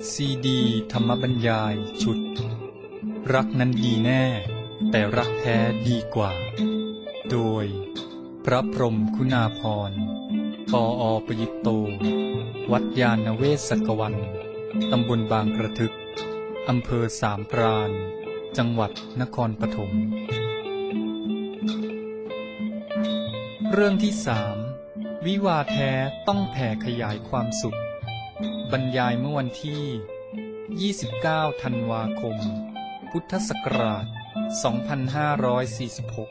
ซีดีธรรมบรรยายชุดรักนั้นดีแน่แต่รักแท้ดีกว่าโดยพระพรหมคุณาภรณ์ปอ.ประยุตโตวัดยาณเวศกวันตำบลบางกระทึกอำเภอสามพรานจังหวัดนครปฐมเรื่องที่3วิวาแท้ต้องแผ่ขยายความสุขบรรยายเมื่อวันที่29ธันวาคมพุทธศักราช2546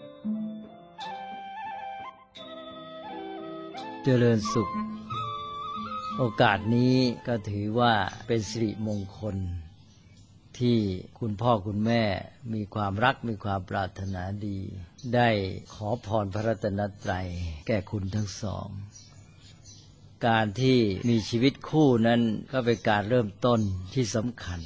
เจริญสุขโอกาสนี้ก็ถือว่าเป็นสิริมงคลที่คุณพ่อคุณแม่มีความรักมีความปรารถนาดีได้ขอพรพระรัตนตรัยแก่คุณทั้งสองการที่มีชีวิตคู่นั้นก็เป็นการเริ่มต้นที่สำคัญ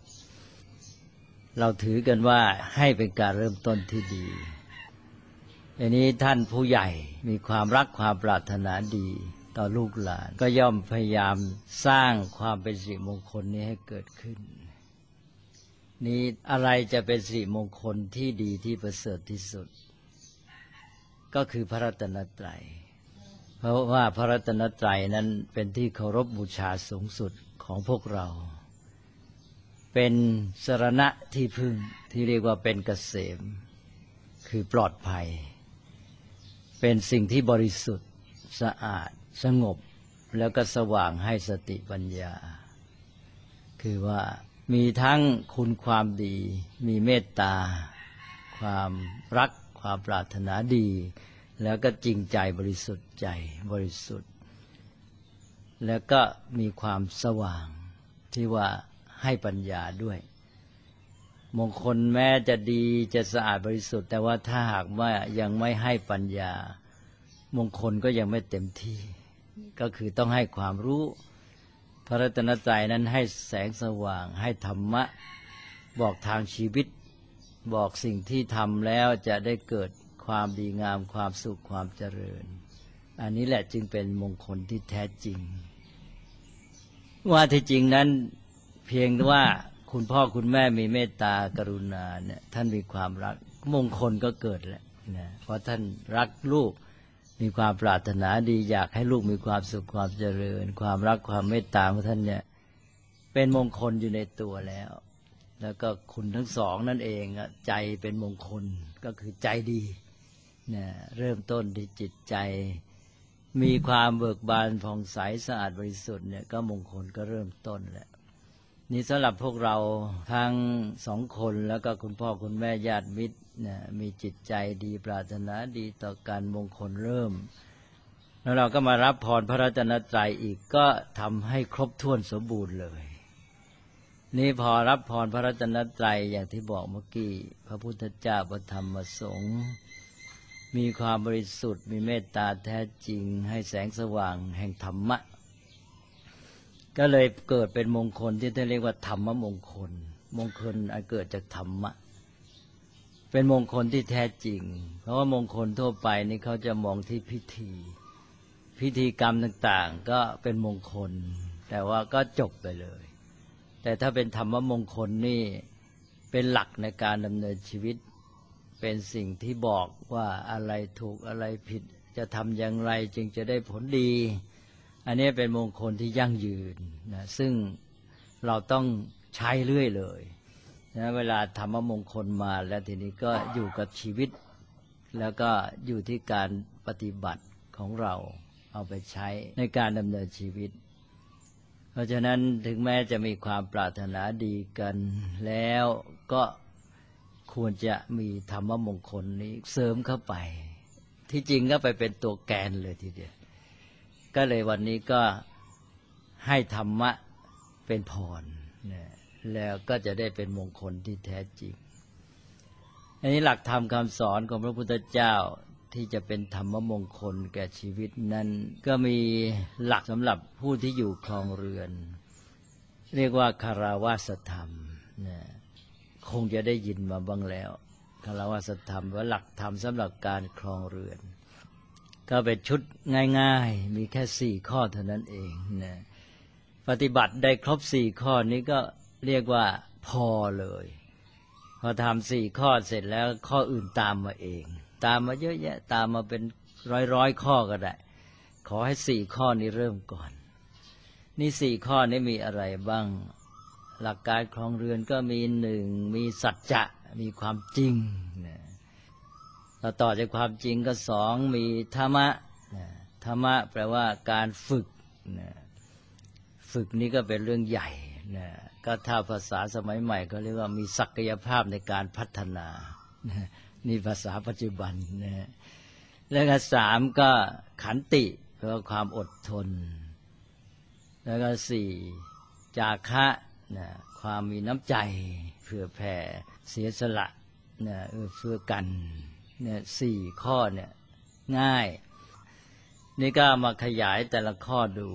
เราถือกันว่าให้เป็นการเริ่มต้นที่ดีอันนี้ท่านผู้ใหญ่มีความรักความปรารถนาดีต่อลูกหลานก็ย่อมพยายามสร้างความเป็นสิริมงคลนี้ให้เกิดขึ้นนี้อะไรจะเป็นสิริมงคลที่ดีที่ประเสริฐที่สุดก็คือพระรัตนตรัยเพราะว่าพระรัตนตรัยนั้นเป็นที่เคารพบูชาสูงสุดของพวกเราเป็นสรณะที่พึ่งที่เรียกว่าเป็นเกษมคือปลอดภัยเป็นสิ่งที่บริสุทธิ์สะอาดสงบแล้วก็สว่างให้สติปัญญาคือว่ามีทั้งคุณความดีมีเมตตาความรักความปรารถนาดีแล้วก็จริงใจบริสุทธิ์ใจบริสุทธิ์แล้วก็มีความสว่างที่ว่าให้ปัญญาด้วยมงคลแม้จะดีจะสะอาดบริสุทธิ์แต่ว่าถ้าหากว่ายังไม่ให้ปัญญามงคลก็ยังไม่เต็มที่ก็คือต้องให้ความรู้พระรัตนตรัยนั้นให้แสงสว่างให้ธรรมะบอกทางชีวิตบอกสิ่งที่ทำแล้วจะได้เกิดความดีงามความสุขความเจริญอันนี้แหละจึงเป็นมงคลที่แท้จริงว่าที่จริงนั้นเพียงว่าคุณพ่อคุณแม่มีเมตตากรุณาเนี่ยท่านมีความรักมงคลก็เกิดแล้วนะเพราะท่านรักลูกมีความปรารถนาดีอยากให้ลูกมีความสุขความเจริญความรักความเมตตาของท่านเนี่ยเป็นมงคลอยู่ในตัวแล้วแล้วก็คุณทั้งสองนั่นเองใจเป็นมงคลก็คือใจดีนะเริ่มต้นที่จิตใจมีความเบิกบานผ่องใสสะอาดบริสุทธิ์เนี่ยก็มงคลก็เริ่มต้นแล้วนี่สำหรับพวกเราทั้งสองคนแล้วก็คุณพ่อคุณแม่ญาติมิตรนะมีจิตใจดีปรารถนาดีต่อการมงคลเริ่มแล้วเราก็มารับพรพระรัตนตรัยอีกก็ทำให้ครบถ้วนสมบูรณ์เลยนี่พอรับพรพระรัตนตรัยอย่างที่บอกเมื่อกี้พระพุทธเจ้าพระธรรมพระสงฆ์มีความบริสุทธิ์มีเมตตาแท้จริงให้แสงสว่างแห่งธรรมะก็เลยเกิดเป็นมงคลที่ท่านเรียกว่าธรรมมงคลมงคลอันเกิดจากธรรมะเป็นมงคลที่แท้จริงเพราะว่ามงคลทั่วไปนี่เขาจะมองที่พิธีกรรมต่างๆก็เป็นมงคลแต่ว่าก็จบไปเลยแต่ถ้าเป็นธรรมมงคลนี่เป็นหลักในการดำเนินชีวิตเป็นสิ่งที่บอกว่าอะไรถูกอะไรผิดจะทำอย่างไรจึงจะได้ผลดีอันนี้เป็นมงคลที่ยั่งยืนนะซึ่งเราต้องใช้เรื่อยเลยนะเวลาธรรมมงคลมาแล้วทีนี้ก็อยู่กับชีวิตแล้วก็อยู่ที่การปฏิบัติของเราเอาไปใช้ในการดำเนินชีวิตเพราะฉะนั้นถึงแม้จะมีความปรารถนาดีกันแล้วก็ควรจะมีธรรมมงคลนี้เสริมเข้าไปที่จริงก็ไปเป็นตัวแกนเลยทีเดียวก็เลยวันนี้ก็ให้ธรรมะเป็นพรแล้วก็จะได้เป็นมงคลที่แท้จริงอันนี้หลักธรรมคำสอนของพระพุทธเจ้าที่จะเป็นธรรมมงคลแก่ชีวิตนั้นก็มีหลักสำหรับผู้ที่อยู่ครองเรือนเรียกว่าคารวาสธรรมคงจะได้ยินมาบ้างแล้วคารวาสธรรมว่าหลักธรรมสำหรับการครองเรือนก็เป็นชุดง่ายๆมีแค่4ข้อเท่านั้นเองนะปฏิบัติได้ครบ4 ข้อนี้ก็เรียกว่าพอเลยพอทำ4 ข้อเสร็จแล้วข้ออื่นตามมาเองตามมาเยอะแยะตามมาเป็นร้อยข้อก็ได้ขอให้4 ข้อนี้เริ่มก่อนนี่4 ข้อนี้มีอะไรบ้างหลักการครองเรือนก็มี1มีสัจจะมีความจริงแล้วต่อจากความจริงก็2มีธรรมะธรรมะแปลว่าการฝึกฝึกนี้ก็เป็นเรื่องใหญ่ก็ถ้าภาษาสมัยใหม่ก็เรียกว่ามีศักยภาพในการพัฒนานี่ภาษาปัจจุบันแล้วก็3ก็ขันติแปลว่าความอดทนแล้วก็4จาคะความมีน้ำใจเผื่อแผ่เสียสละเพื่อกัน4 ข้อเนี่ยง่ายนี่ก็มาขยายแต่ละข้อดู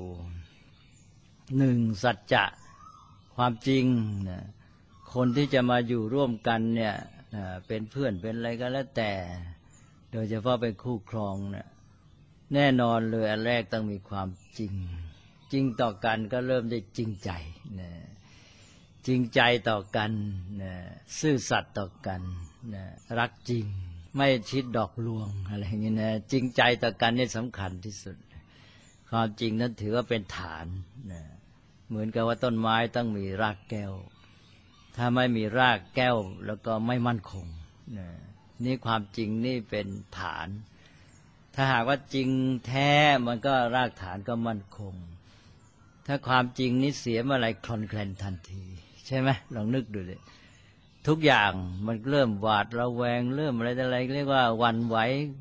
1สัจจะความจริงคนที่จะมาอยู่ร่วมกันเนี่ยเป็นเพื่อนเป็นอะไรก็แล้วแต่โดยเฉพาะเป็นคู่ครองเนี่ยแน่นอนเลยอันแรกต้องมีความจริงจริงต่อกันก็เริ่มได้จริงใจจริงใจต่อกันซื่อสัตย์ต่อกันรักจริงไม่ชิดดอกลวงอะไรอย่างนี้นะจริงใจต่อกันนี่สำคัญที่สุดความจริงนั้นถือว่าเป็นฐานเหมือนกับว่าต้นไม้ต้องมีรากแก้วถ้าไม่มีรากแก้วแล้วก็ไม่มั่นคงนี่ความจริงนี่เป็นฐานถ้าหากว่าจริงแท้มันก็รากฐานก็มั่นคงถ้าความจริงนี้เสียเมื่อไรคลอนแคลนทันทีใช่ไหมลองนึกดูเลยทุกอย่างมันเริ่มหวาดระแวงเริ่มอะไรเรียกว่าหวั่นไหว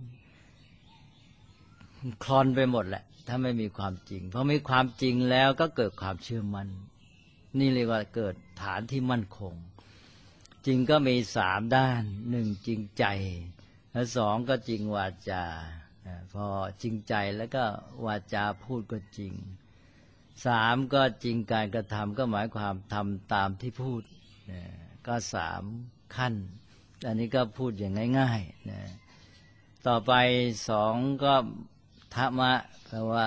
คลอนไปหมดแหละถ้าไม่มีความจริงพอมีความจริงแล้วก็เกิดความเชื่อมั่นนี่เรียกว่าเกิดฐานที่มั่นคงจริงก็มี3 ด้าน1จริงใจและ2ก็จริงวาจาพอจริงใจแล้วก็วาจาพูดก็จริง3ก็จริงการกระทำก็หมายความทำตามที่พูดก็3 ขั้นอันนี้ก็พูดอย่างง่ายๆต่อไป2ก็ธรรมะแปลว่า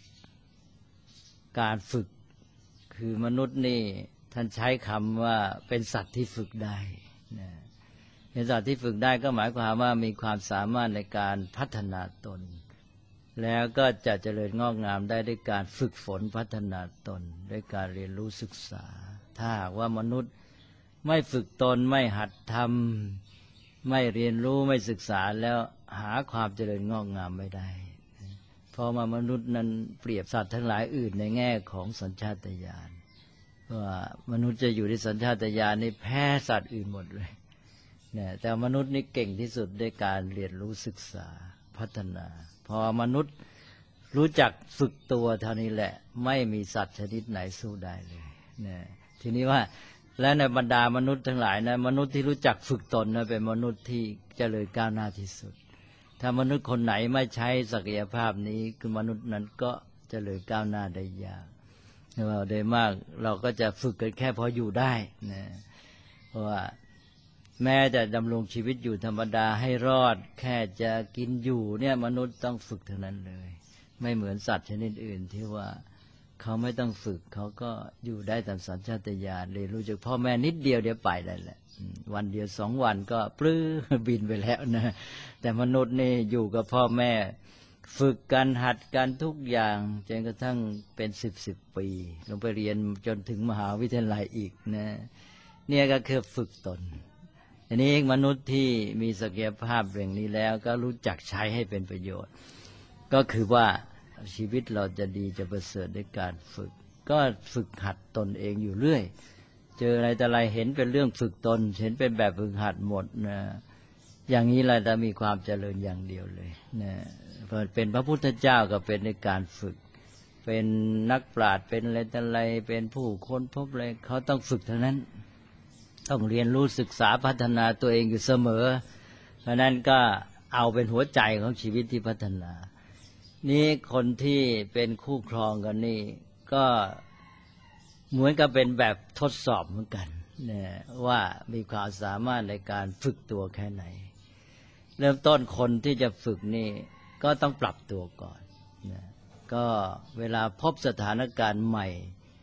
การฝึกคือมนุษย์นี่ท่านใช้คำว่าเป็นสัตว์ที่ฝึกได้เป็นสัตว์ที่ฝึกได้ก็หมายความว่ามีความสามารถในการพัฒนาตนแล้วก็จะเจริญงอกงามได้ด้วยการฝึกฝนพัฒนาตนด้วยการเรียนรู้ศึกษาถ้าหากว่ามนุษย์ไม่ฝึกตนไม่หัดทำไม่เรียนรู้ไม่ศึกษาแล้วหาความเจริญงอกงามไม่ได้เพราะมนุษย์นั้นเปรียบสัตว์ทั้งหลายอื่นในแง่ของสัญชาตญาณว่ามนุษย์จะอยู่ในสัญชาตญาณนี่แพ้สัตว์อื่นหมดเลยแต่มนุษย์นี่เก่งที่สุดด้วยการเรียนรู้ศึกษาพัฒนาพอมนุษย์รู้จักฝึกตัวเท่านี้แหละไม่มีสัตว์ชนิดไหนสู้ได้เลยทีนี้ว่าและในบรรดามนุษย์ทั้งหลายนะมนุษย์ที่รู้จักฝึกตนนะเป็นมนุษย์ที่เจริญก้าวหน้าที่สุดถ้ามนุษย์คนไหนไม่ใช้ศักยภาพนี้คือมนุษย์นั้นก็เจริญก้าวหน้าได้ยากโดยมากเราก็จะฝึกกันแค่พออยู่ได้นะเพราะว่าแม้จะดำรงชีวิตอยู่ธรรมดาให้รอดแค่จะกินอยู่เนี่ยมนุษย์ต้องฝึกเท่านั้นเลยไม่เหมือนสัตว์ชนิดอื่นที่ว่าเขาไม่ต้องฝึกเขาก็อยู่ได้ตามสัญชาตญาณเรียนรู้จากพ่อแม่นิดเดียวเดี๋ยวไปได้แหละวันเดียว2 วันก็ปลื้มบินไปแล้วนะแต่มนุษย์นี่อยู่กับพ่อแม่ฝึกกันหัดกันทุกอย่างจนกระทั่งเป็น10 ปีลงไปเรียนจนถึงมหาวิทยาลัยอีกนะเนี่ยก็คือฝึกตนอันนี้มนุษย์ที่มีศักยภาพอย่างนี้แล้วก็รู้จักใช้ให้เป็นประโยชน์ก็คือว่าชีวิตเราจะดีจะประเสริฐด้วยการฝึกก็ฝึกหัดตนเองอยู่เรื่อยเจออะไรแต่อะไรเห็นเป็นเรื่องฝึกตนเห็นเป็นแบบฝึกหัดหมดนะอย่างนี้เราจะมีความเจริญอย่างเดียวเลยนะเป็นพระพุทธเจ้าก็เป็นในการฝึกเป็นนักปราชญ์เป็นอะไรแต่อะไรเป็นผู้ค้นพบอะไรเขาต้องฝึกเท่านั้นต้องเรียนรู้ศึกษาพัฒนาตัวเองอยู่เสมอเพราะนั้นก็เอาเป็นหัวใจของชีวิตที่พัฒนานี้คนที่เป็นคู่ครองกันนี่ก็เหมือนกับเป็นแบบทดสอบเหมือนกันว่ามีความสามารถในการฝึกตัวแค่ไหนเริ่มต้นคนที่จะฝึกนี่ก็ต้องปรับตัวก่อนก็เวลาพบสถานการณ์ใหม่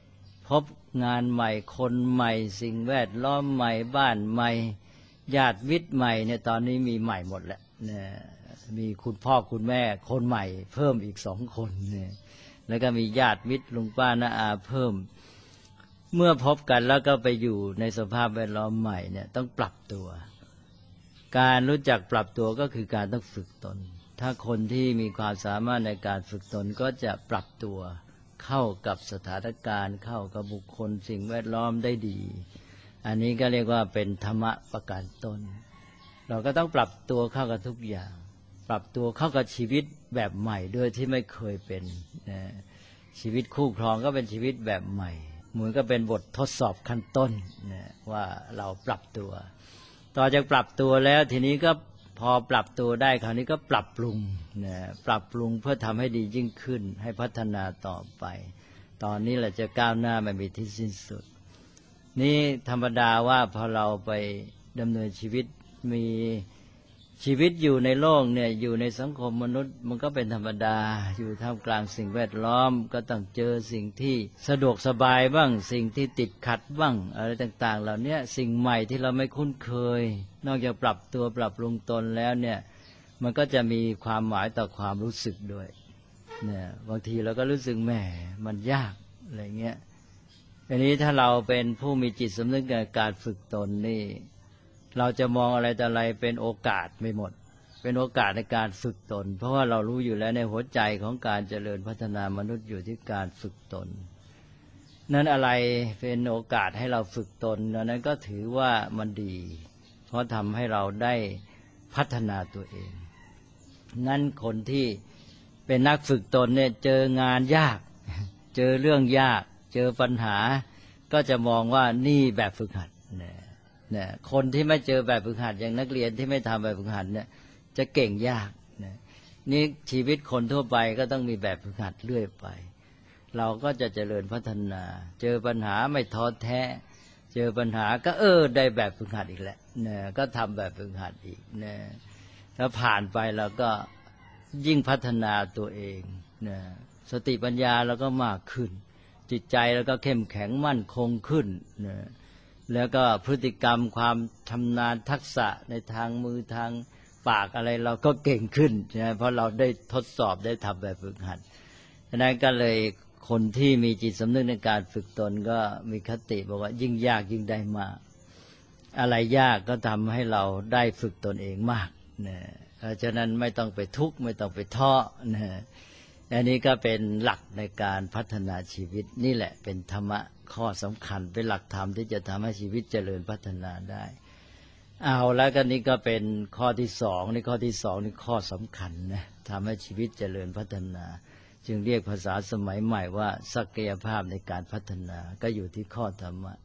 พบงานใหม่คนใหม่สิ่งแวดล้อมใหม่บ้านใหม่ญาติมิตรใหม่เนี่ยตอนนี้มีใหม่หมดแล้วเนี่ยมีคุณพ่อคุณแม่คนใหม่เพิ่มอีก2 คนเนี่ยแล้วก็มีญาติมิตรลุงป้าน้าอาเพิ่มเมื่อพบกันแล้วก็ไปอยู่ในสภาพแวดล้อมใหม่เนี่ยต้องปรับตัวการรู้จักปรับตัวก็คือการต้องฝึกตนถ้าคนที่มีความสามารถในการฝึกตนก็จะปรับตัวเข้ากับสถานการณ์เข้ากับบุคคลสิ่งแวดล้อมได้ดีอันนี้ก็เรียกว่าเป็นธรรมะประการตนเราก็ต้องปรับตัวเข้ากับทุกอย่างปรับตัวเข้ากับชีวิตแบบใหม่โดยที่ไม่เคยเป็นชีวิตคู่ครองก็เป็นชีวิตแบบใหม่เหมือนก็เป็นบททดสอบขั้นต้นว่าเราปรับตัวต่อจากปรับตัวแล้วทีนี้ก็พอปรับตัวได้คราวนี้ก็ปรับปรุงปรับปรุงเพื่อทำให้ดียิ่งขึ้นให้พัฒนาต่อไปตอนนี้แหละจะก้าวหน้าไม่มีที่สิ้นสุดนี่ธรรมดาว่าพอเราไปดำเนินชีวิตมีชีวิตอยู่ในโลกเนี่ยอยู่ในสังคมมนุษย์มันก็เป็นธรรมดาอยู่ท่ามกลางสิ่งแวดล้อมก็ต้องเจอสิ่งที่สะดวกสบายบ้างสิ่งที่ติดขัดบ้างอะไรต่างๆเหล่านี้สิ่งใหม่ที่เราไม่คุ้นเคยนอกจากปรับตัวปรับปรุงตนแล้วเนี่ยมันก็จะมีความหมายต่อความรู้สึกด้วยเนี่ยบางทีเราก็รู้สึกแหมมันยากอะไรเงี้ยอันนี้ถ้าเราเป็นผู้มีจิตสำนึกในการฝึกตนนี่เราจะมองอะไรแต่อะไรเป็นโอกาสไม่หมดเป็นโอกาสในการฝึกตนเพราะว่าเรารู้อยู่แล้วในหัวใจของการเจริญพัฒนามนุษย์อยู่ที่การฝึกตนนั้นอะไรเป็นโอกาสให้เราฝึกตนนั้นก็ถือว่ามันดีเพราะทำให้เราได้พัฒนาตัวเองนั้นคนที่เป็นนักฝึกตนเนี่ยเจองานยากเจอเรื่องยากเจอปัญหาก็จะมองว่านี่แบบฝึกหัดเนี่ยคนที่ไม่เจอแบบฝึกหัดอย่างนักเรียนที่ไม่ทำแบบฝึกหัดเนี่ยจะเก่งยากนี่ชีวิตคนทั่วไปก็ต้องมีแบบฝึกหัดเรื่อยไปเราก็จะเจริญพัฒนาเจอปัญหาไม่ท้อแท้เจอปัญหาก็ได้แบบฝึกหัดอีกแล้วเนี่ยก็ทำแบบฝึกหัดอีกเนี่ยแล้วผ่านไปเราก็ยิ่งพัฒนาตัวเองเนี่ยสติปัญญาเราก็มากขึ้นจิตใจเราก็เข้มแข็งมั่นคงขึ้นเนี่ยแล้วก็พฤติกรรมความชำนาญทักษะในทางมือทางปากอะไรเราก็เก่งขึ้นใช่ไหมเพราะเราได้ทดสอบได้ทำแบบฝึกหัดฉะนั้นก็เลยคนที่มีจิตสำนึกในการฝึกตนก็มีคติบอกว่ายิ่งยากยิ่งได้มากอะไรยากก็ทำให้เราได้ฝึกตนเองมากนะเพราะฉะนั้นไม่ต้องไปทุกข์ไม่ต้องไปท้อนะอันนี้ก็เป็นหลักในการพัฒนาชีวิตนี่แหละเป็นธรรมะข้อสำคัญเป็นหลักธรรมที่จะทำให้ชีวิตเจริญพัฒนาได้เอาแล้วก็นี่ก็เป็นข้อที่2นี่ข้อที่2นี่ข้อสำคัญนะทำให้ชีวิตเจริญพัฒนาจึงเรียกภาษาสมัยใหม่ว่าศักยภาพในการพัฒนาก็อยู่ที่ข้อธรรมะ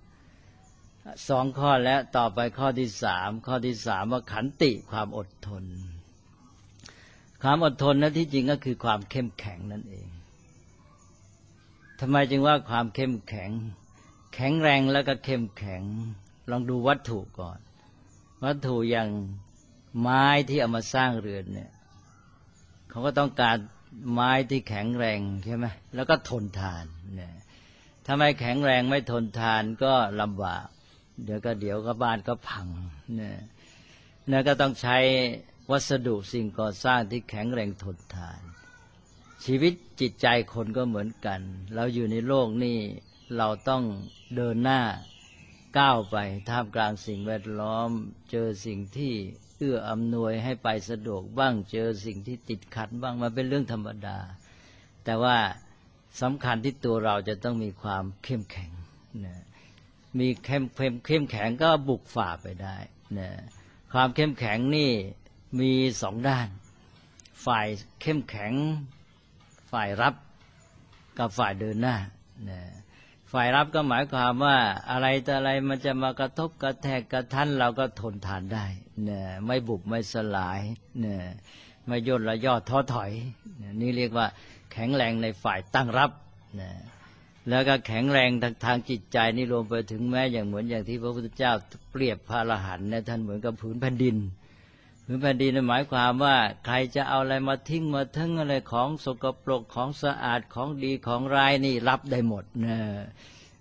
2ข้อแล้วต่อไปข้อที่3ข้อที่3ว่าขันติความอดทนความอดทนนั้นที่จริงก็คือความเข้มแข็งนั่นเองทำไมจึงว่าความเข้มแข็งแข็งแรงแล้วก็เข้มแข็งลองดูวัตถุก่อนวัตถุอย่างไม้ที่เอามาสร้างเรือนเนี่ยเขาก็ต้องการไม้ที่แข็งแรงใช่ไหมแล้วก็ทนทานเนี่ยถ้าไม่แข็งแรงไม่ทนทานก็ลำบากเดี๋ยวก็บ้านก็พังเนี่ยแล้วก็ต้องใช้วัสดุสิ่งก่อสร้างที่แข็งแรงทนทานชีวิตจิตใจคนก็เหมือนกันเราอยู่ในโลกนี้เราต้องเดินหน้าก้าวไปท่ามกลางสิ่งแวดล้อมเจอสิ่งที่เอื้ออำนวยให้ไปสะดวกบ้างเจอสิ่งที่ติดขัดบ้างมันเป็นเรื่องธรรมดาแต่ว่าสำคัญที่ตัวเราจะต้องมีความเข้มแข็งนะมีเข้มแข็งก็บุกฝ่าไปได้นะความเข้มแข็งนี่มี2ด้านฝ่ายเข้มแข็งฝ่ายรับกับฝ่ายเดินหน้านะฝ่ายรับก็หมายความว่าอะไรแต่อะไรมันจะมากระทบกระแทกกระทันเราก็ทนทานได้นะไม่บุบไม่สลายนะไม่ย่นระย่อท้อถอยนะนี่เรียกว่าแข็งแรงในฝ่ายตั้งรับนะแล้วก็แข็งแรงทางจิตใจนี่รวมไปถึงแม้อย่างเหมือนอย่างที่พระพุทธเจ้าเปรียบพระอรหันต์เนี่ยท่านเหมือนกับผืนแผ่นดินผืนแผ่นดินหมายความว่าใครจะเอาอะไรมาทิ้งมาทั้งอะไรของสกปรกของสะอาดของดีของร้ายนี่รับได้หมดนะ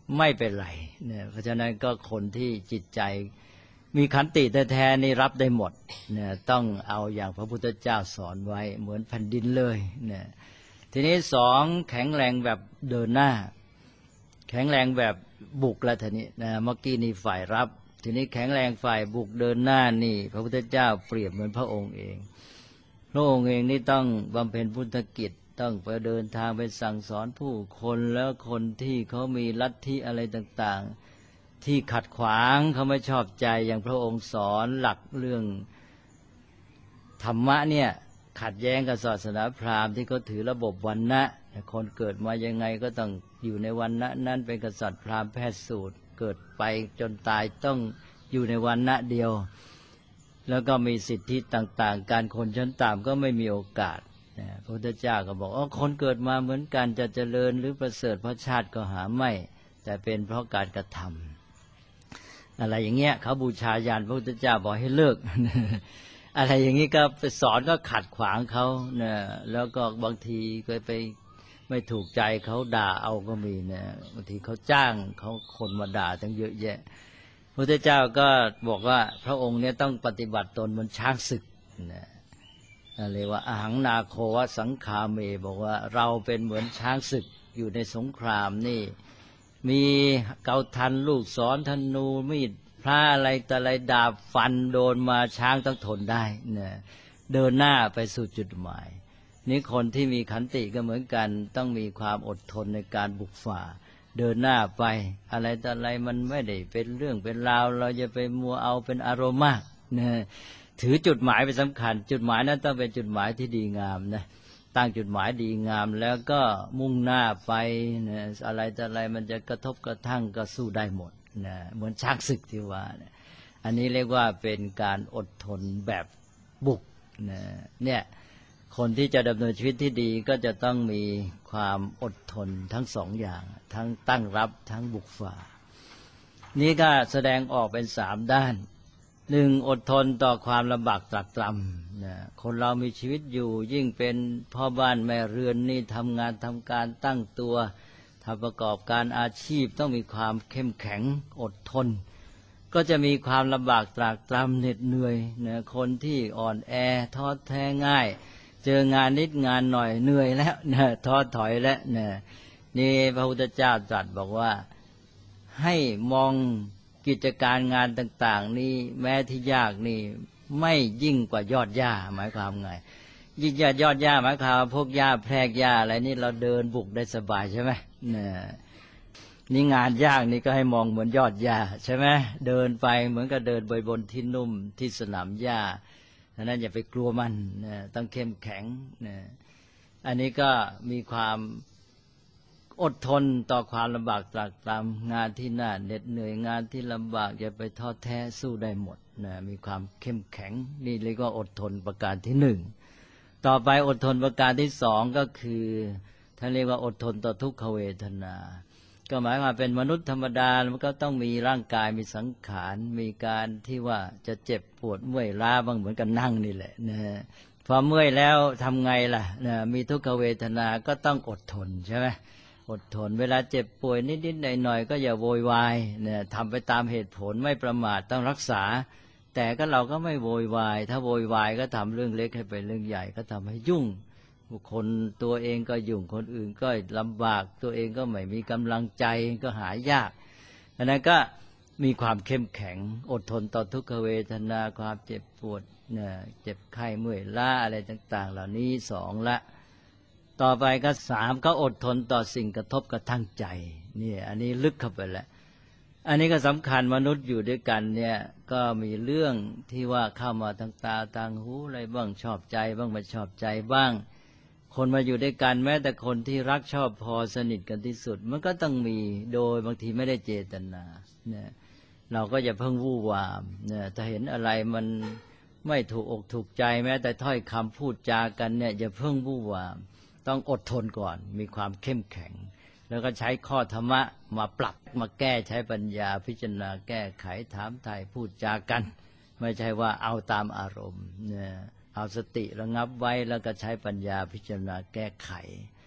ไม่เป็นไรเนี่ยเพราะฉะนั้นก็คนที่จิตใจมีขันติแท้ๆนี่รับได้หมดเนี่ยต้องเอาอย่างพระพุทธเจ้าสอนไว้เหมือนแผ่นดินเลยเนี่ยทีนี้สองแข็งแรงแบบเดินหน้าแข็งแรงแบบบุกแล้วทีนี้นะเมื่อกี้นี่ฝ่ายรับทีนี้แข็งแรงฝ่ายบุกเดินหน้านี่พระพุทธเจ้าเปรียบเหมือนพระองค์เองพระองค์เองนี่ต้องบำเพ็ญพุทธกิจต้องไปเดินทางไปสั่งสอนผู้คนแล้วคนที่เขามีลัทธิอะไรต่างๆที่ขัดขวางเขาไม่ชอบใจอย่างพระองค์สอนหลักเรื่องธรรมะเนี่ยขัดแย้งกับศาสนาพราหมณ์ที่เขาถือระบบวรรณะคนเกิดมายังไงก็ต้องอยู่ในวรรณะนั้นเป็นกษัตริย์พราหมณ์แพทย์สูตรเกิดไปจนตายต้องอยู่ในวรรณะเดียวแล้วก็มีสิทธิต่างๆการคนชั้นต่ำก็ไม่มีโอกาสพระพุทธเจ้าก็บอกคนเกิดมาเหมือนกันจะเจริญหรือประเสริฐเพราะชาติก็หาไม่แต่เป็นเพราะการกระทำอะไรอย่างเงี้ยเขาบูชายันพระพุทธเจ้าบอกให้เลิก อะไรอย่างนี้ก็ไปสอนก็ขัดขวางเขาเนี่ยแล้วก็บางทีก็ไปไม่ถูกใจเขาด่าเอาก็มีเนี่ยบางทีเขาจ้างเขาคนมาด่าตั้งเยอะแยะพระพุทธเจ้าก็บอกว่าพระองค์เนี่ยต้องปฏิบัติตนเหมือนช้างศึกนะเรียกว่าอหังนาโควสังคาเมบอกว่าเราเป็นเหมือนช้างศึกอยู่ในสงครามนี่มีเกาทันลูกศรธนูมีดพระอะไรแต่อะไรดาบฟันโดนมาช้างต้องทนได้เนี่ยเดินหน้าไปสู่จุดหมายนี่คนที่มีขันติก็เหมือนกันต้องมีความอดทนในการบุกฝ่าเดินหน้าไปอะไรแต่อะไรมันไม่ได้เป็นเรื่องเป็นราวเราจะไปมัวเอาเป็นอารมณ์มากเนี่ยถือจุดหมายเป็นสำคัญจุดหมายนั้นต้องเป็นจุดหมายที่ดีงามนะตั้งจุดหมายดีงามแล้วก็มุ่งหน้าไปเนี่ยอะไรแต่อะไรมันจะกระทบกระทั่งก็สู้ได้หมดนะเหมือนช้างศึกที่ว่าเนี่ยอันนี้เรียกว่าเป็นการอดทนแบบบุกนะเนี่ยคนที่จะดำเนินชีวิตที่ดีก็จะต้องมีความอดทนทั้งสองอย่างทั้งตั้งรับทั้งบุกฝ่านี้ก็แสดงออกเป็น3ด้านหนึ่งอดทนต่อความลำบากตรากตรำนะคนเรามีชีวิตอยู่ยิ่งเป็นพ่อบ้านแม่เรือนนี่ทำงานทำการตั้งตัวทำประกอบการอาชีพต้องมีความเข้มแข็งอดทนก็จะมีความลำบากตรากตรำเหน็ดเหนื่อยนะคนที่อ่อนแอท้อแท้ง่ายเจองานนิดงานหน่อยเหนื่อยแล้วนะท้อถอยแล้วนะนี่พระพุทธเจ้าตรัสบอกว่าให้มองกิจการงานต่างๆนี่แม้ที่ยากนี่ไม่ยิ่งกว่ายอดหญ้าหมายความไงยิ่งยอดหญ้าหมายความพวกหญ้าแพรกหญ้าอะไรนี่เราเดินบุกได้สบายใช่ไหมนี่งานยากนี่ก็ให้มองเหมือนยอดหญ้าใช่ไหมเดินไปเหมือนกับเดินบนที่นุ่มที่สนามหญ้าดังนั้นอย่าไปกลัวมันต้องเข้มแข็งอันนี้ก็มีความอดทนต่อความลำบากตรากตรำงานที่น่าเหน็ดเหนื่อยงานที่ลำบากอย่าไปท้อแท้สู้ได้หมดมีความเข้มแข็งนี่เรียกว่าอดทนประการที่1ต่อไปอดทนประการที่2ก็คือท่านเรียกว่าอดทนต่อทุกขเวทนาก็หมายความเป็นมนุษย์ธรรมดามันก็ต้องมีร่างกายมีสังขารมีการที่ว่าจะเจ็บปวดเมื่อยล้าบ้างเหมือนกันนั่งนี่แหละพอเมื่อยแล้วทำไงล่ะมีทุกขเวทนาก็ต้องอดทนใช่ไหมอดทนเวลาเจ็บป่วยนิดๆหน่อยๆก็อย่าโวยวายทำไปตามเหตุผลไม่ประมาทต้องรักษาแต่ก็เราก็ไม่โวยวายถ้าโวยวายก็ทำเรื่องเล็กให้เป็นเรื่องใหญ่ก็ทำให้ยุ่งบุคคลตัวเองก็ยุ่งคนอื่นก็ลำบากตัวเองก็ไม่มีกำลังใจก็หายากดังนั้นก็มีความเข้มแข็งอดทนต่อทุกขเวทนาความเจ็บปวดเจ็บไข้เมื่อยล้าอะไรต่างๆเหล่านี้2ละต่อไปก็3ก็อดทนต่อสิ่งกระทบกระทั่งใจนี่อันนี้ลึกเข้าไปแล้วอันนี้ก็สำคัญมนุษย์อยู่ด้วยกันเนี่ยก็มีเรื่องที่ว่าเข้ามาทางตาทางหูอะไรบ้างชอบใจบ้างไม่ชอบใจบ้างคนมาอยู่ด้วยกันแม้แต่คนที่รักชอบพอสนิทกันที่สุดมันก็ต้องมีโดยบางทีไม่ได้เจตนาเนี่ยเราก็อย่าเพิ่งวู่วามเนี่ยถ้าเห็นอะไรมันไม่ถูกอกถูกใจแม้แต่ถ้อยคำพูดจากันเนี่ยอย่าเพิ่งวู่วามต้องอดทนก่อนมีความเข้มแข็งแล้วก็ใช้ข้อธรรมะมาปรับมาแก้ใช้ปัญญาพิจารณาแก้ไขถามไถ่พูดจากันไม่ใช่ว่าเอาตามอารมณ์เนี่ยเอาสติระงับไว้แล้วก็ใช้ปัญญาพิจารณาแก้ไข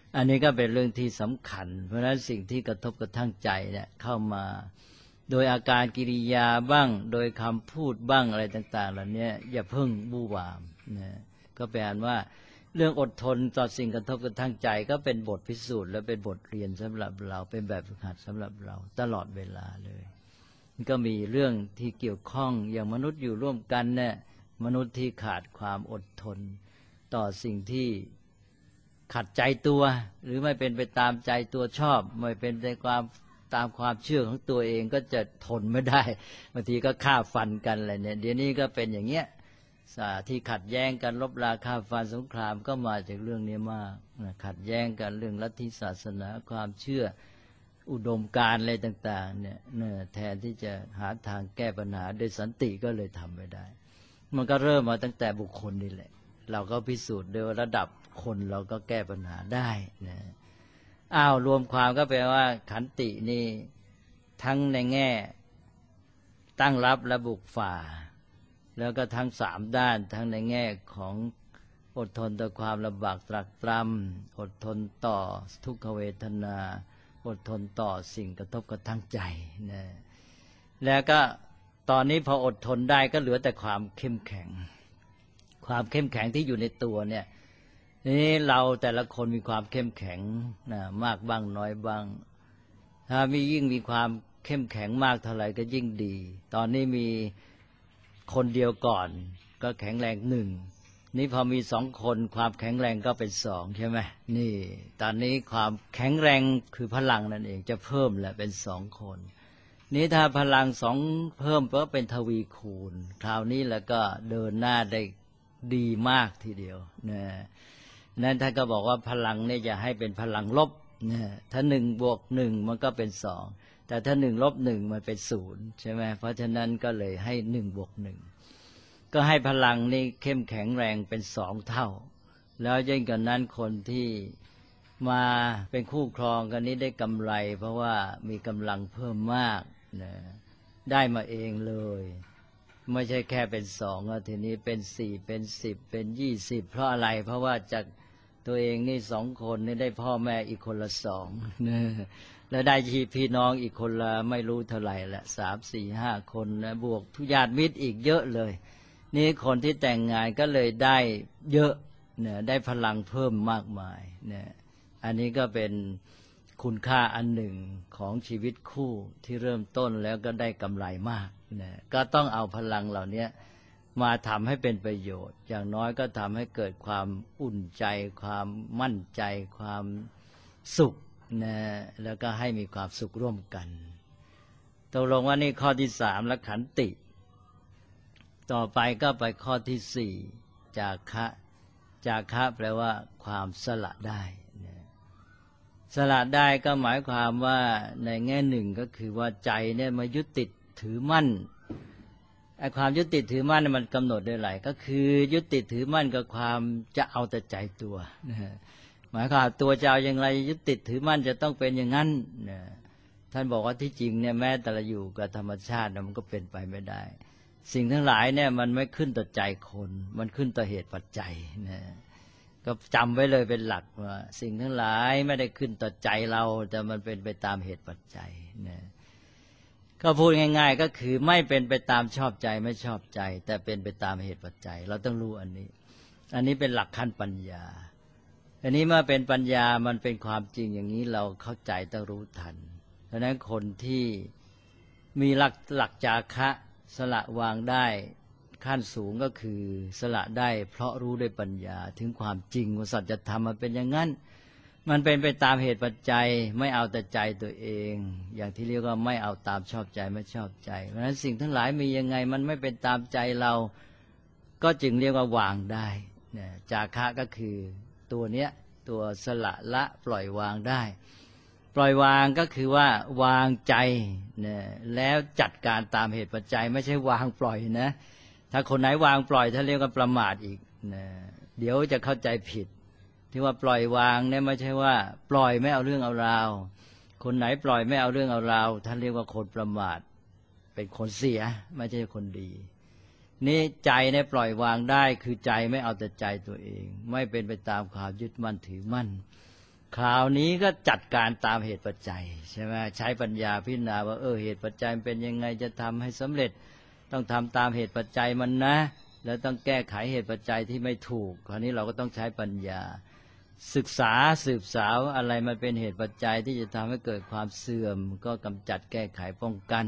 อันนี้ก็เป็นเรื่องที่สำคัญเพราะฉะนั้นสิ่งที่กระทบกระทั่งใจเนี่ยเข้ามาโดยอาการกิริยาบ้างโดยคำพูดบ้างอะไรต่างๆเหล่านี้อย่าเพิ่งบู่วามนะก็แปลว่าเรื่องอดทนต่อสิ่งกระทบกระทั่งใจก็เป็นบทพิสูจน์และเป็นบทเรียนสำหรับเราเป็นแบบฝึกหัดสำหรับเราตลอดเวลาเลยก็มีเรื่องที่เกี่ยวข้องอย่างมนุษย์อยู่ร่วมกันเนี่ยมนุษย์ที่ขาดความอดทนต่อสิ่งที่ขัดใจตัวหรือไม่เป็นไปตามใจตัวชอบไม่เป็นไปตามความเชื่อของตัวเองก็จะทนไม่ได้บางทีก็ฆ่าฟันกันอะไรเนี่ยเดี๋ยวนี้ก็เป็นอย่างเงี้ยที่ขัดแย้งกันลบราฆ่าฟันสงครามก็มาจากเรื่องนี้มากขัดแย้งกันเรื่องลัทธิศาสนาความเชื่ออุดมการณ์อะไรต่างๆเนี่ยแทนที่จะหาทางแก้ปัญหาโดยสันติก็เลยทำไม่ได้มันก็เริ่มมาตั้งแต่บุคคลนี่แหละเราก็พิสูจน์โดยระดับคนเราก็แก้ปัญหาได้นะรวมความก็แปลว่าขันตินี่ทั้งในแง่ตั้งรับและบุกฝ่าแล้วก็ทั้งสามด้านทั้งในแง่ของอดทนต่อความลำบากตรากตรำอดทนต่อทุกขเวทนาอดทนต่อสิ่งกระทบกระทั่งใจนะแล้วก็ตอนนี้พออดทนได้ก็เหลือแต่ความเข้มแข็งความเข้มแข็งที่อยู่ในตัวเนี่ยนี่เราแต่ละคนมีความเข้มแข็งนะมากบ้างน้อยบ้างถ้ายิ่งมีความเข้มแข็งมากเท่าไหร่ก็ยิ่งดีตอนนี้มีคนเดียวก่อนก็แข็งแรงหนึ่งนี่พอมีสองคนความแข็งแรงก็เป็นสองใช่ไหมนี่ตอนนี้ความแข็งแรงคือพลังนั่นเองจะเพิ่มแหละเป็นสองคนนี้ถ้าพลังสองเพิ่มก็เป็นทวีคูณคราวนี้แล้วก็เดินหน้าได้ดีมากทีเดียวนะนั้นท่านก็บอกว่าพลังเนี่ยจะให้เป็นพลังลบนะถ้า1 บวก 1มันก็เป็น2แต่ถ้า1 ลบ 1มันเป็น0ใช่ไหมเพราะฉะนั้นก็เลยให้1 บวก 1ก็ให้พลังนี่เข้มแข็งแรงเป็น2 เท่าแล้วยิ่งกว่านั้นคนที่มาเป็นคู่ครองกันนี้ได้กำไรเพราะว่ามีกำลังเพิ่มมากนะได้มาเองเลยไม่ใช่แค่เป็น2แล้วทีนี้เป็น4เป็น10เป็น20เพราะอะไรเพราะว่าจากตัวเองนี่2 คนนี่ได้พ่อแม่อีกคนละ2นะแล้วได้พี่น้องอีกคนละไม่รู้เท่าไหร่ละ3 4 5 คนนะบวกญาติมิตรอีกเยอะเลยนี่คนที่แต่งงานก็เลยได้เยอะเนี่ยได้พลังเพิ่มมากมายเนี่ยอันนี้ก็เป็นคุณค่าอันหนึ่งของชีวิตคู่ที่เริ่มต้นแล้วก็ได้กำไรมากเนี่ยก็ต้องเอาพลังเหล่านี้มาทำให้เป็นประโยชน์อย่างน้อยก็ทำให้เกิดความอุ่นใจความมั่นใจความสุขนะแล้วก็ให้มีความสุขร่วมกันตกลงว่านี่ข้อที่3และขันติต่อไปก็ไปข้อที่4จาคะแปลว่าความสละได้สละได้ก็หมายความว่าในแง่หนึ่งก็คือว่าใจเนี่ยมายึดติดถือมั่นไอ้ความยึดติดถือมั่นมันกำหนดได้หลายก็คือยึดติดถือมั่นกับความจะเอาแต่ใจตัวหมายความตัวจะเอาอย่างไรยึดติดถือมั่นจะต้องเป็นอย่างนั้นท่านบอกว่าที่จริงเนี่ยแม้แต่เราอยู่กับธรรมชาติมันก็เป็นไปไม่ได้สิ่งทั้งหลายเนี่ยมันไม่ขึ้นต่อใจคนมันขึ้นต่อเหตุปัจจัยนะก็จำไว้เลยเป็นหลักว่าสิ่งทั้งหลายไม่ได้ขึ้นต่อใจเราแต่มันเป็นไปตามเหตุปัจจัยนะก็พูดง่ายๆก็คือไม่เป็นไปตามชอบใจไม่ชอบใจแต่เป็นไปตามเหตุปัจจัยเราต้องรู้อันนี้เป็นหลักขั้นปัญญาอันนี้เมื่อเป็นปัญญามันเป็นความจริงอย่างนี้เราเข้าใจต้องรู้ทันเพราะฉะนั้นคนที่มีหลักจาคะสละวางได้ขั้นสูงก็คือสละได้เพราะรู้ด้วยปัญญาถึงความจริงว่าสัจธรรมมันเป็นอย่างนั้นมันเป็นไปตามเหตุปัจจัยไม่เอาแต่ใจตัวเองอย่างที่เรียกว่าไม่เอาตามชอบใจไม่ชอบใจเพราะฉะนั้นสิ่งทั้งหลายมียังไงมันไม่เป็นตามใจเราก็จึงเรียกว่าวางได้จาคะก็คือตัวเนี้ยตัวสละละปล่อยวางได้ปล่อยวางก็คือว่าวางใจนะแล้วจัดการตามเหตุปัจจัยไม่ใช่วางปล่อยนะถ้าคนไหนวางปล่อยถ้าเรียกว่าประมาทอีกนะเดี๋ยวจะเข้าใจผิดที่ว่าปล่อยวางเนี่ยไม่ใช่ว่าปล่อยไม่เอาเรื่องเอาราวคนไหนปล่อยไม่เอาเรื่องเอาราวท่านเรียกว่าคนประมาทเป็นคนเสียไม่ใช่คนดีนี่ใจเนี่ยปล่อยวางได้คือใจไม่เอาแต่ใจตัวเองไม่เป็นไปตามความยึดมั่นถือมั่นคราวนี้ก็จัดการตามเหตุปัจจัยใช่ไหมใช้ปัญญาพิจารณาว่าเหตุปัจจัยเป็นยังไงจะทำให้สำเร็จต้องทำตามเหตุปัจจัยมันนะแล้วต้องแก้ไขเหตุปัจจัยที่ไม่ถูกคราวนี้เราก็ต้องใช้ปัญญาศึกษาสืบสาวอะไรมันเป็นเหตุปัจจัยที่จะทำให้เกิดความเสื่อมก็กำจัดแก้ไขป้องกัน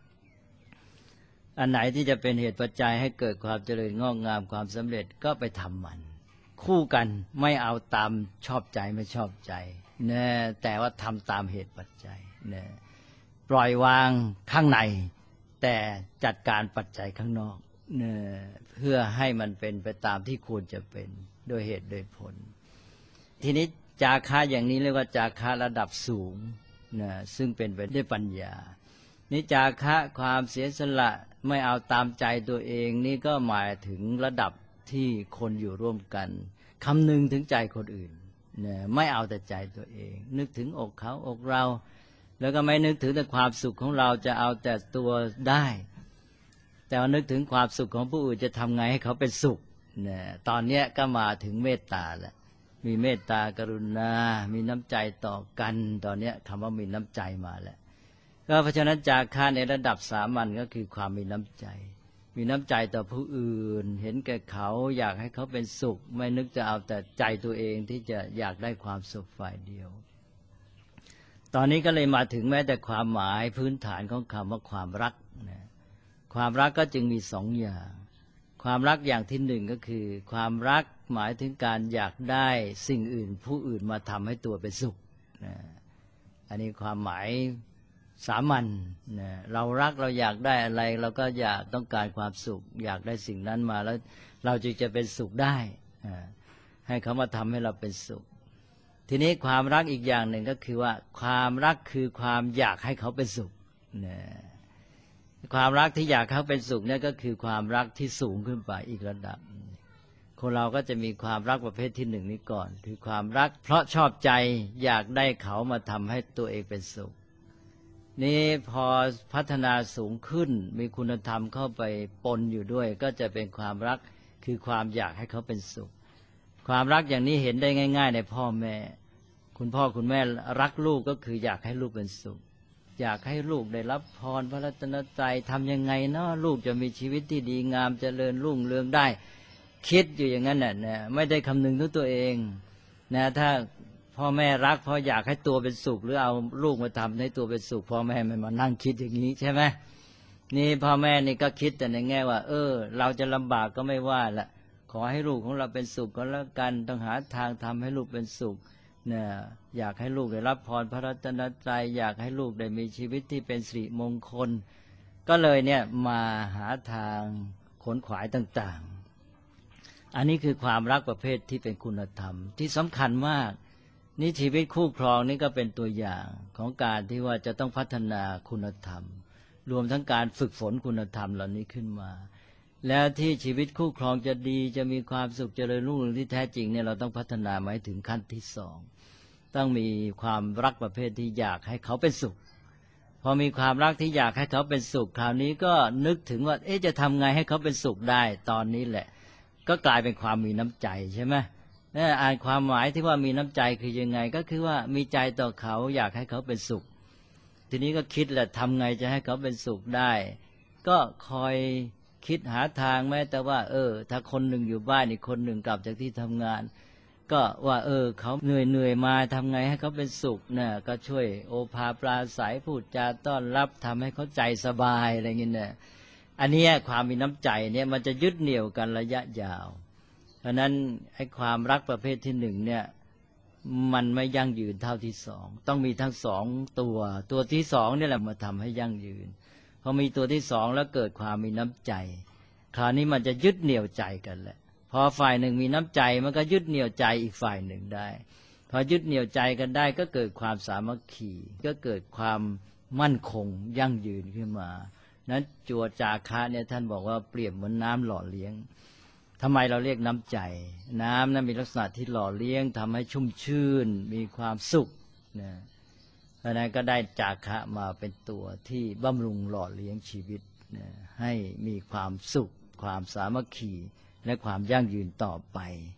อันไหนที่จะเป็นเหตุปัจจัยให้เกิดความเจริญงอกงามความสำเร็จก็ไปทำมันคู่กันไม่เอาตามชอบใจไม่ชอบใจนะแต่ว่าทำตามเหตุปัจจัยนะปล่อยวางข้างในแต่จัดการปัจจัยข้างนอกนะเพื่อให้มันเป็นไปตามที่ควรจะเป็นโดยเหตุโดยผลทีนี้จาคะอย่างนี้เรียกว่าจาคะระดับสูงนะซึ่งเป็นไปด้วยปัญญานี่จาคะความเสียสละไม่เอาตามใจตัวเองนี่ก็หมายถึงระดับที่คนอยู่ร่วมกันคำนึงถึงใจคนอื่นนะไม่เอาแต่ใจตัวเองนึกถึงอกเขาอกเราแล้วก็ไม่นึกถึงแต่ความสุขของเราจะเอาแต่ตัวได้แต่ว่านึกถึงความสุขของผู้อื่นจะทำไงให้เขาเป็นสุขนะตอนนี้ก็มาถึงเมตตาแล้วมีเมตตากรุณามีน้ำใจต่อกันตอนนี้คำว่ามีน้ำใจมาแล้วก็เพราะฉะนั้นจาคะในระดับสามัญก็คือความมีน้ำใจมีน้ำใจต่อผู้อื่นเห็นแก่เขาอยากให้เขาเป็นสุขไม่นึกจะเอาแต่ใจตัวเองที่จะอยากได้ความสุขฝ่ายเดียวตอนนี้ก็เลยมาถึงแม้แต่ความหมายพื้นฐานของคำว่าความรักนะความรักก็จึงมีสองอย่างความรักอย่างที่หนึ่งก็คือความรักหมายถึงการอยากได้สิ่งอื่นผู้อื่นมาทำให้ตัวเป็นสุขนะอันนี้ความหมายสามัญนะเรารักเราอยากได้อะไรเราก็อยากต้องการความสุขอยากได้สิ่งนั้นมาแล้วเราจึงจะเป็นสุขได้ให้เขามาทำให้เราเป็นสุขทีนี้ความรักอีกอย่างหนึ่งก็คือว่าความรักคือความอยากให้เขาเป็นสุขนะความรักที่อยากเขาเป็นสุขเนี่ยก็คือความรักที่สูงขึ้นไปอีกระดับคนเราก็จะมีความรักประเภทที่หนึ่งนี้ก่อนคือความรักเพราะชอบใจอยากได้เขามาทำให้ตัวเองเป็นสุขนี่พอพัฒนาสูงขึ้นมีคุณธรรมเข้าไปปนอยู่ด้วยก็จะเป็นความรักคือความอยากให้เขาเป็นสุขความรักอย่างนี้เห็นได้ง่ายๆในพ่อแม่คุณพ่อคุณแม่รักลูกก็คืออยากให้ลูกเป็นสุขอยากให้ลูกได้รับพรพระรัตนตรัยทำยังไงเนาะลูกจะมีชีวิตที่ดีงามเจริญรุ่งเรืองได้คิดอยู่อย่างนั้นน่ะไม่ได้คำนึงถึงตัวเองนะถ้าพ่อแม่รักเพราะอยากให้ตัวเป็นสุขหรือเอาลูกมาทำให้ตัวเป็นสุขพ่อแม่ไม่มานั่งคิดอย่างนี้ใช่ไหมนี่พ่อแม่นี่ก็คิดแต่ในแง่ว่าเราจะลำบากก็ไม่ว่าละขอให้ลูกของเราเป็นสุขก็แล้วกันต้องหาทางทำให้ลูกเป็นสุขเนี่ยอยากให้ลูกได้รับพรพระรัตนตรัยอยากให้ลูกได้มีชีวิตที่เป็นสิริมงคลก็เลยเนี่ยมาหาทางขนขวายต่างๆอันนี้คือความรักประเภทที่เป็นคุณธรรมที่สำคัญมากนี่ชีวิตคู่ครองนี่ก็เป็นตัวอย่างของการที่ว่าจะต้องพัฒนาคุณธรรมรวมทั้งการฝึกฝนคุณธรรมเหล่านี้ขึ้นมาแล้วที่ชีวิตคู่ครองจะดีจะมีความสุขเจริญรุ่งเรืองที่แท้จริงเนี่ยเราต้องพัฒนามาให้ถึงขั้นที่สองต้องมีความรักประเภทที่อยากให้เขาเป็นสุขพอมีความรักที่อยากให้เขาเป็นสุขคราวนี้ก็นึกถึงว่าจะทำไงให้เขาเป็นสุขได้ตอนนี้แหละก็กลายเป็นความมีน้ำใจใช่ไหมอ่านความหมายที่ว่ามีน้ำใจคือยังไงก็คือว่ามีใจต่อเขาอยากให้เขาเป็นสุขทีนี้ก็คิดแหละทำไงจะให้เขาเป็นสุขได้ก็คอยคิดหาทางแม้แต่ว่าถ้าคนหนึ่งอยู่บ้านอีกคนหนึ่งกลับจากที่ทำงานก็ว่าเขาเหนื่อยมาทำไงให้เขาเป็นสุขเนี่ยก็ช่วยโอภาปราศัยพูดจาต้อนรับทำให้เขาใจสบายอะไรเงี้ยเนี่ยอันนี้ความมีน้ำใจเนี่ยมันจะยึดเหนี่ยวกันระยะยาวเพราะนั้นไอ้ความรักประเภทที่หนึ่งเนี่ยมันไม่ยั่งยืนเท่าที่สองต้องมีทั้งสองตัวที่สองนี่แหละมาทำให้ยั่งยืนพอมีตัวที่สองแล้วเกิดความมีน้ำใจคราวนี้มันจะยึดเหนี่ยวใจกันแหละพอฝ่ายหนึ่งมีน้ำใจมันก็ยึดเหนี่ยวใจอีกฝ่ายหนึ่งได้พอยึดเหนี่ยวใจกันได้ก็เกิดความสามัคคีก็เกิดความมั่นคงยั่งยืนขึ้นมานั้นจัวจาคะเนี่ยท่านบอกว่าเปรียบเหมือนน้ำหล่อเลี้ยงทำไมเราเรียกน้ำใจน้ำนั้นมีลักษณะที่หล่อเลี้ยงทำให้ชุ่มชื่นมีความสุขนะเพราะนั้นก็ได้จาคะมาเป็นตัวที่บำรุงหล่อเลี้ยงชีวิตนะให้มีความสุขความสามัคคีและความยั่งยืนต่อไป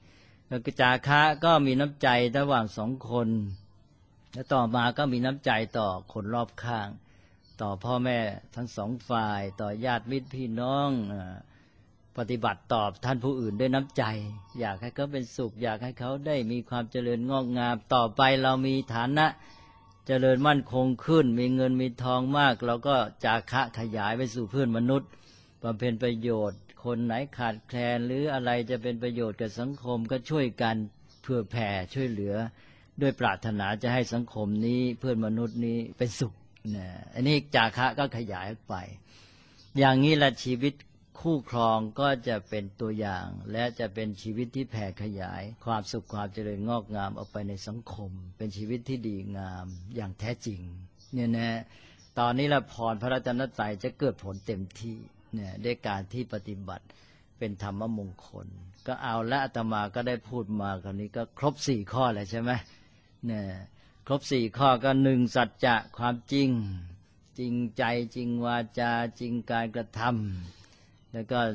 แล้วก็จาคะก็มีน้ำใจระหว่างสองคนแล้วต่อมาก็มีน้ำใจต่อคนรอบข้างต่อพ่อแม่ทั้งสองฝ่ายต่อญาติมิตรพี่น้องปฏิบัติตอบท่านผู้อื่นด้วยน้ำใจอยากให้เขาเป็นสุขอยากให้เขาได้มีความเจริญงอกงามต่อไปเรามีฐานะเจริญมั่นคงขึ้นมีเงินมีทองมากเราก็จาคะขยายไปสู่เพื่อนมนุษย์บำเพ็ญประโยชน์คนไหนขาดแคลนหรืออะไรจะเป็นประโยชน์กับสังคมก็ช่วยกันเพื่อแผ่ช่วยเหลือด้วยปรารถนาจะให้สังคมนี้เพื่อนมนุษย์นี้เป็นสุขนะอันนี้จาคะก็ขยายไปอย่างนี้ละชีวิตคู่ครองก็จะเป็นตัวอย่างและจะเป็นชีวิตที่แผ่ขยายความสุขความเจริญงอกงามออกไปในสังคมเป็นชีวิตที่ดีงามอย่างแท้จริงเนี่ยนะตอนนี้ละพรพระรัตนตรัยจะเกิดผลเต็มที่เนี่ยด้วยการที่ปฏิบัติเป็นธรรมมงคลก็เอาละอาตมาก็ได้พูดมาคราวนี้ก็ครบ4ข้อแล้วใช่ไหมเนี่ยครบ4ข้อก็1สัจจะความจริงจริงใจจริงวาจาจริงการกระทำแล้วก็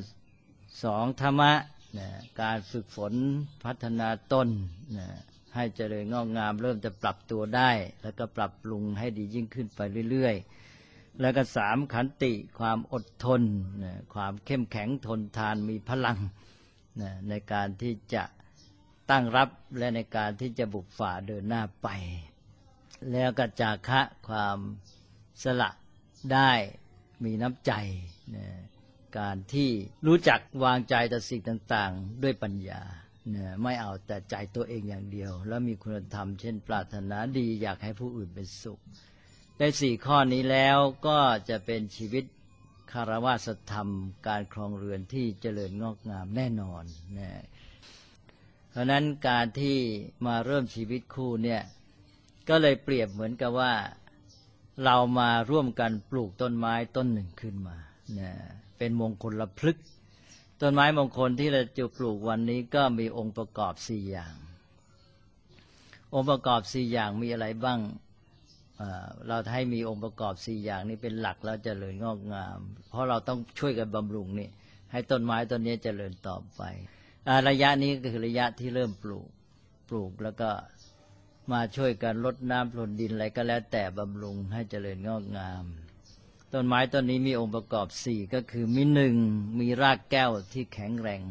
2ธรรมะการฝึกฝนพัฒนาตนให้เจริญงอกงามเริ่มจะปรับตัวได้แล้วก็ปรับปรุงให้ดียิ่งขึ้นไปเรื่อยๆแล้วก็3ขันติความอดทนความเข้มแข็งทนทานมีพลังในการที่จะตั้งรับและในการที่จะบุกฝ่าเดินหน้าไปแล้วก็จาคะความสละได้มีน้ำใจการที่รู้จักวางใจต่อสิ่งต่างๆด้วยปัญญาไม่เอาแต่ใจตัวเองอย่างเดียวแล้วมีคุณธรรมเช่นปรารถนาดีอยากให้ผู้อื่นเป็นสุขได้4ข้อนี้แล้วก็จะเป็นชีวิตคารวะธรรมการครองเรือนที่เจริญงอกงามแน่นอนเพราะนั้นการที่มาเริ่มชีวิตคู่เนี่ยก็เลยเปรียบเหมือนกับว่าเรามาร่วมกันปลูกต้นไม้ต้นหนึ่งขึ้นมาเป็นมงคลพฤกษ์ต้นไม้มงคลที่เราจะปลูกวันนี้ก็มีองค์ประกอบ4อย่างองค์ประกอบ4อย่างมีอะไรบ้างเราให้มีองค์ประกอบ4อย่างนี้เป็นหลักแล้วเจริญงอกงามเพราะเราต้องช่วยกันบำรุงนี่ให้ต้นไม้ต้นนี้เจริญต่อไประยะนี้ก็คือระยะที่เริ่มปลูกแล้วก็มาช่วยกันรดน้ำพรวนดินอะไรก็แล้วแต่บำรุงให้เจริญงอกงามต้นไม้ต้นนี้มีองค์ประกอบ4ก็คือมี1มีรากแก้วที่แข็งแรง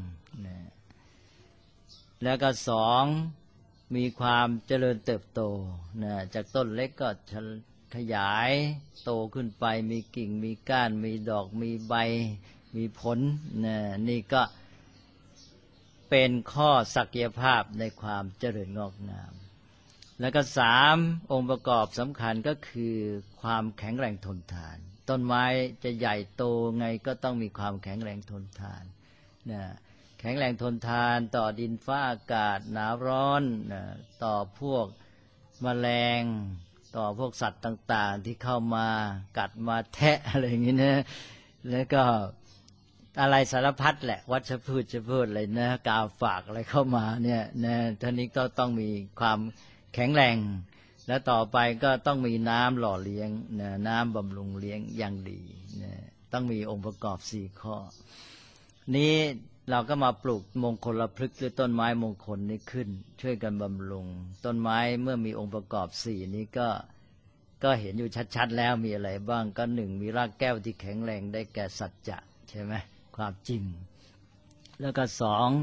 แล้วก็2มีความเจริญเติบโตจากต้นเล็กก็ขยายโตขึ้นไปมีกิ่งมีก้านมีดอกมีใบมีผลนี่ก็เป็นข้อศักยภาพในความเจริญงอกงามแล้วก็3องค์ประกอบสำคัญก็คือความแข็งแรงทนทานต้นไม้จะใหญ่โตไงก็ต้องมีความแข็งแรงทนทานแข็งแรงทนทานต่อดินฟ้าอากาศหนาวร้อนต่อพวกแมลงต่อพวกสัตว์ต่างๆที่เข้ามากัดมาแทะอะไรอย่างนี้นะแล้วก็อะไรสารพัดแหละวัชพืชอะไรนะกาฝากอะไรเข้ามาเนี่ยนะท่านี้ก็ต้องมีความแข็งแรงและต่อไปก็ต้องมีน้ำหล่อเลี้ยงน้ำบำรุงเลี้ยงอย่างดีต้องมีองค์ประกอบ4ข้อนี้เราก็มาปลูกมงคลพฤกษ์หรือต้นไม้มงคลนี้ขึ้นช่วยกันบำรุงต้นไม้เมื่อมีองค์ประกอบ4นี้ก็เห็นอยู่ชัดๆแล้วมีอะไรบ้างก็1มีรากแก้วที่แข็งแรงได้แก่สัจจะใช่ไหมความจริงแล้วก็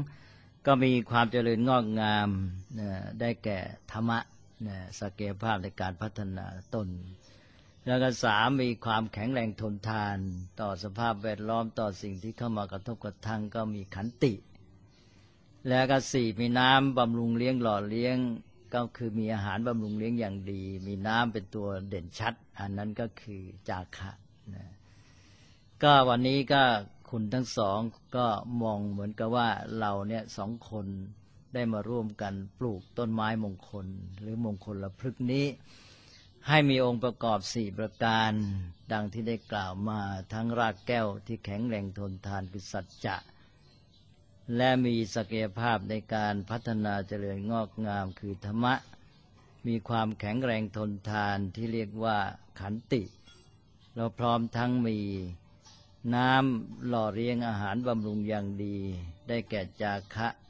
2ก็มีความเจริญงอกงามได้แก่ธรรมะศักยภาพในการพัฒนาตนแล้วก็3มีความแข็งแรงทนทานต่อสภาพแวดล้อมต่อสิ่งที่เข้ามากระทบกระทั่งก็มีขันติแล้วก็4มีน้ำบำรุงเลี้ยงหล่อเลี้ยงก็คือมีอาหารบำรุงเลี้ยงอย่างดีมีน้ำเป็นตัวเด่นชัดอันนั้นก็คือจาคะก็วันนี้ก็คุณทั้งสองก็มองเหมือนกับว่าเราเนี่ย2คนได้มาร่วมกันปลูกต้นไม้มงคลหรือมงคลพฤกษ์นี้ให้มีองค์ประกอบ4ประการดังที่ได้กล่าวมาทั้งรากแก้วที่แข็งแรงทนทานคือสัจจะและมีศักยภาพในการพัฒนาเจริญงอกงามคือธรรมะมีความแข็งแรงทนทานที่เรียกว่าขันติเราพร้อมทั้งมีน้ำหล่อเลี้ยงอาหารบำรุงอย่างดีได้แก่จาคะ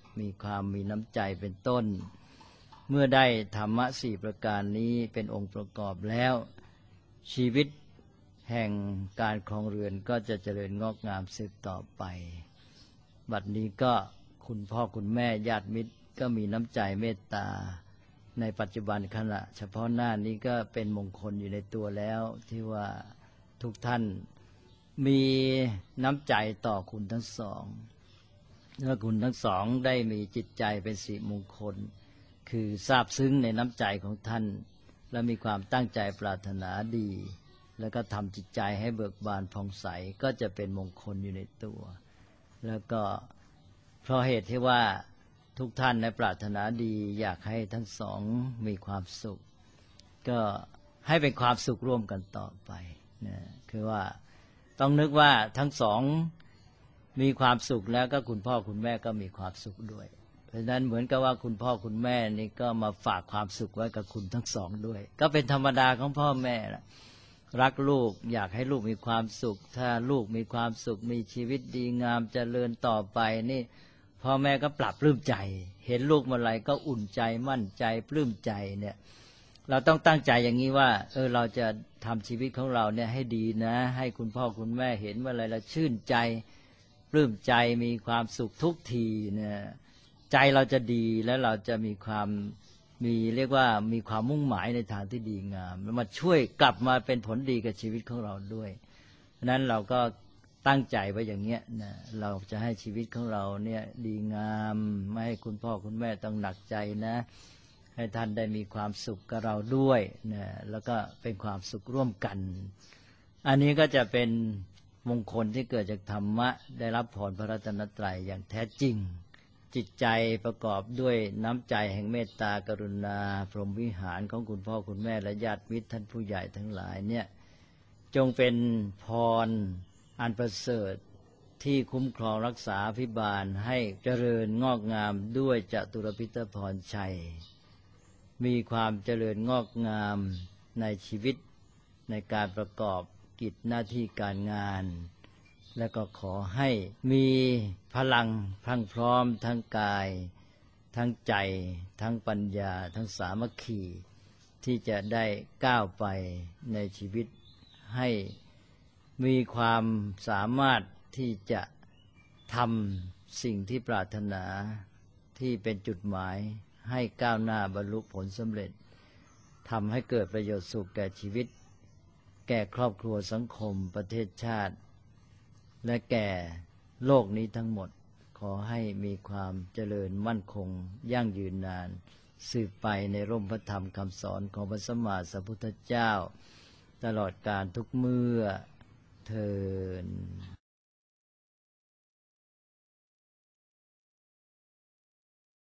มีความมีน้ำใจเป็นต้น เมื่อได้ธรรมะสี่ประการนี้เป็นองค์ประกอบแล้วชีวิตแห่งการครองเรือนก็จะเจริญงอกงามสืบต่อไปบัดนี้ก็คุณพ่อคุณแม่ญาติมิตรก็มีน้ำใจเมตตาในปัจจุบันขณะเฉพาะหน้านี้ก็เป็นมงคลอยู่ในตัวแล้วที่ว่าทุกท่านมีน้ำใจต่อคุณทั้งสองและคุณทั้งสองได้มีจิตใจเป็นสิริมงคลคือซาบซึ้งในน้ำใจของท่านและมีความตั้งใจปรารถนาดีแล้วก็ทำจิตใจให้เบิกบานผ่องใสก็จะเป็นมงคลอยู่ในตัวแล้วก็เพราะเหตุที่ว่าทุกท่านในปรารถนาดีอยากให้ทั้งสองมีความสุขก็ให้เป็นความสุขร่วมกันต่อไปนะคือว่าต้องนึกว่าทั้งสองมีความสุขแล้วก็คุณพ่อคุณแม่ก็มีความสุขด้วยเพราะฉะนั้นเหมือนกับว่าคุณพ่อคุณแม่นี่ก็มาฝากความสุขไว้กับคุณทั้งสองด้วยก็เป็นธรรมดาของพ่อแม่ละรักลูกอยากให้ลูกมีความสุขถ้าลูกมีความสุขมีชีวิตดีงามเจริญต่อไปนี่พ่อแม่ก็ปรับปลื้มใจเห็นลูกเมื่อไหร่ก็อุ่นใจมั่นใจปลื้มใจเนี่ยเราต้องตั้งใจอย่างนี้ว่าเราจะทำชีวิตของเราเนี่ยให้ดีนะให้คุณพ่อคุณแม่เห็นเมื่อไหร่เราชื่นใจปลื้มใจมีความสุขทุกทีเนี่ยใจเราจะดีและเราจะมีความเรียกว่ามีความมุ่งหมายในทางที่ดีงามแล้วมาช่วยกลับมาเป็นผลดีกับชีวิตของเราด้วยเพราะนั้นเราก็ตั้งใจไว้อย่างเงี้ยนะเราจะให้ชีวิตของเราเนี่ยดีงามไม่ให้คุณพ่อคุณแม่ต้องหนักใจนะให้ท่านได้มีความสุขกับเราด้วยนะแล้วก็เป็นความสุขร่วมกันอันนี้ก็จะเป็นมงคลที่เกิดจากธรรมะได้รับพรพระรัตนตรัยอย่างแท้จริงจิตใจประกอบด้วยน้ำใจแห่งเมตตากรุณาพรหมวิหารของคุณพ่อคุณแม่และญาติมิตรท่านผู้ใหญ่ทั้งหลายเนี่ยจงเป็นพรอันประเสริฐที่คุ้มครองรักษาพิบาลให้เจริญงอกงามด้วยจตุรพิทพรชัยมีความเจริญงอกงามในชีวิตในการประกอบกิจหน้าที่การงานและก็ขอให้มีพลังพรั่งพร้อมทั้งกายทั้งใจทั้งปัญญาทั้งสามัคคีที่จะได้ก้าวไปในชีวิตให้มีความสามารถที่จะทำสิ่งที่ปรารถนาที่เป็นจุดหมายให้ก้าวหน้าบรรลุผลสำเร็จทำให้เกิดประโยชน์สุขแก่ชีวิตแก่ครอบครัวสังคมประเทศชาติและแก่โลกนี้ทั้งหมดขอให้มีความเจริญมั่นคงยั่งยืนนานสืบไปในร่มพระธรรมคำสอนของพระสัมมาสัมพุทธเจ้าตลอดกาลทุกเมื่อเทอญ